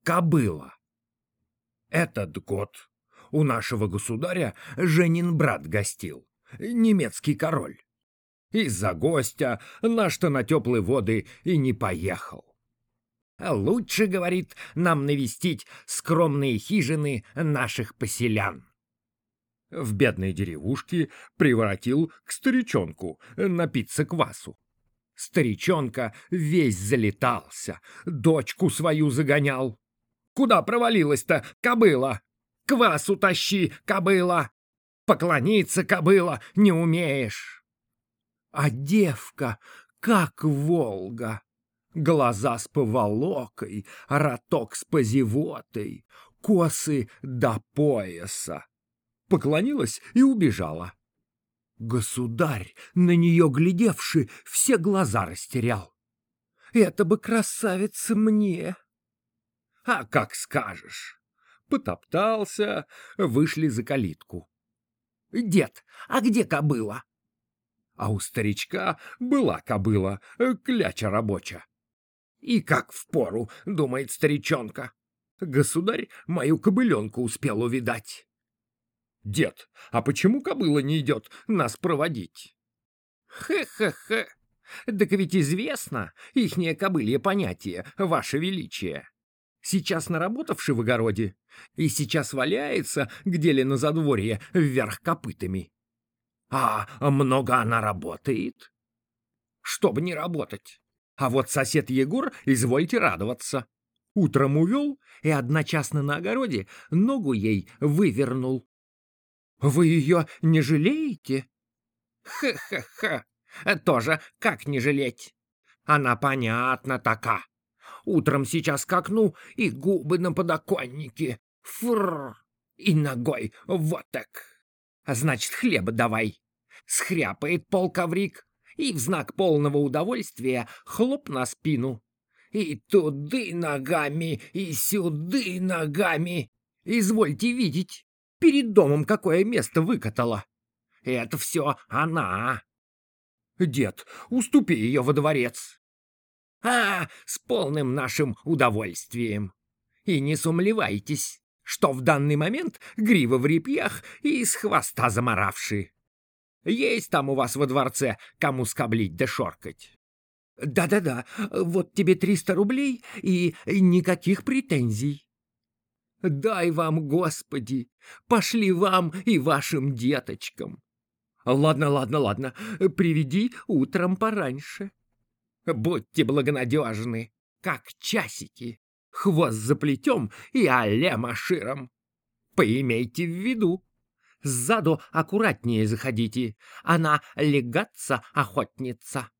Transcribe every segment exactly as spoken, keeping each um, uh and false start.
кобыла. Этот год у нашего государя Женин брат гостил, немецкий король. Из-за гостя наш-то на теплые воды и не поехал. Лучше, говорит, нам навестить скромные хижины наших поселян. В бедной деревушке приворотил к старичонку напиться квасу. Старичонка весь залетался, дочку свою загонял. Куда провалилась-то, кобыла? Квасу тащи, кобыла! Поклониться, кобыла, не умеешь. А девка, как Волга, глаза с поволокой, роток с позевотой, косы до пояса. Поклонилась и убежала. Государь, на нее глядевший, все глаза растерял. Это бы красавица мне. А как скажешь. Потоптался, вышли за калитку. Дед, а где кобыла? А у старичка была кобыла, кляча рабоча. И как впору, думает старичонка. Государь мою кобыленку успел увидать. Дед, а почему кобыла не идет нас проводить? Хе-хе-хе, так ведь известно ихнее кобылье понятие, ваше величие. Сейчас наработавши в огороде, и сейчас валяется где-ли на задворье вверх копытами. А много она работает? Чтоб не работать. А вот сосед Егор, извольте радоваться. Утром увел и одночасно на огороде ногу ей вывернул. Вы ее не жалеете? Ха-ха-ха, тоже как не жалеть? Она понятна така. Утром сейчас к окну и губы на подоконнике. Фррр, и ногой вот так. Значит, хлеба давай. Схряпает полковрик и в знак полного удовольствия хлоп на спину. И туды ногами, и сюды ногами. Извольте видеть, перед домом какое место выкатала. Это все она. Дед, уступи ее во дворец. А, с полным нашим удовольствием. И не сумлевайтесь, что в данный момент грива в репьях и с хвоста заморавши. Есть там у вас во дворце кому скоблить да шоркать? Да-да-да, вот тебе триста рублей и никаких претензий. Дай вам, Господи, пошли вам и вашим деточкам. Ладно, ладно, ладно, приведи утром пораньше. Будьте благонадежны, как часики. Хвост заплетем и але маширом. Поимейте в виду. Сзаду аккуратнее заходите, она легаться охотница.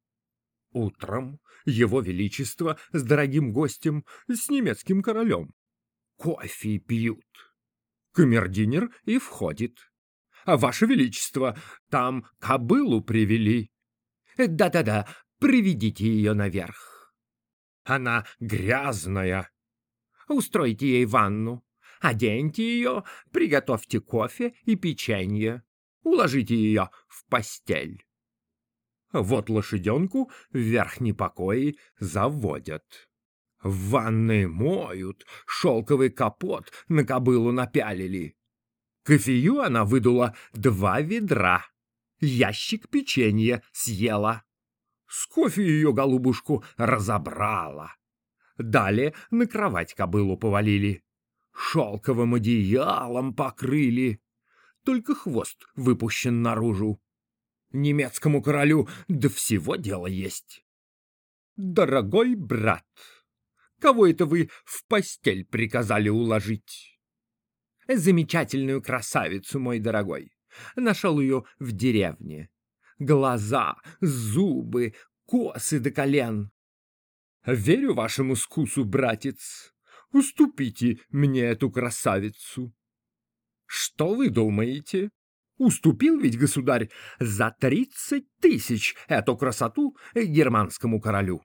Утром его величество с дорогим гостем, с немецким королем. Кофе пьют. Камердинер и входит. А ваше величество, там кобылу привели. Да-да-да, приведите ее наверх. Она грязная. Устройте ей ванну. Оденьте ее, приготовьте кофе и печенье. Уложите ее в постель. Вот лошаденку в верхний покой заводят. В ванной моют, шелковый капот на кобылу напялили. Кофею она выдула два ведра. Ящик печенья съела. С кофе ее голубушку разобрала. Далее на кровать кобылу повалили. Шелковым одеялом покрыли. Только хвост выпущен наружу. Немецкому королю до всего дела есть. Дорогой брат, кого это вы в постель приказали уложить? Замечательную красавицу, мой дорогой. Нашел ее в деревне. Глаза, зубы, косы до колен. Верю вашему вкусу, братец. Уступите мне эту красавицу. Что вы думаете? Уступил ведь государь за тридцать тысяч эту красоту германскому королю.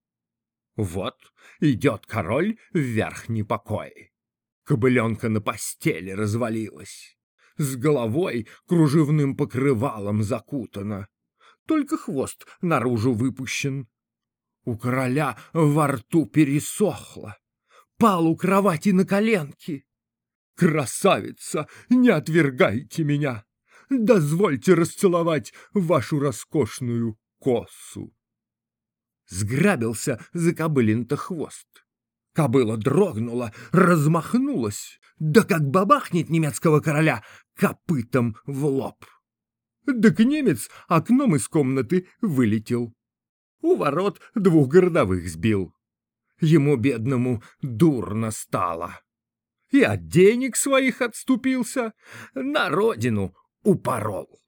Вот идет король в верхний покой. Кобыленка на постели развалилась. С головой кружевным покрывалом закутана. Только хвост наружу выпущен. У короля во рту пересохло. пал у кровати на коленки. «Красавица, не отвергайте меня! Дозвольте расцеловать вашу роскошную косу!» Сграбился за кобылин-то хвост. Кобыла дрогнула, размахнулась, да как бабахнет немецкого короля копытом в лоб. Так немец окном из комнаты вылетел. У ворот двух городовых сбил. Ему, бедному, дурно стало. И от денег своих отступился, на родину упорол.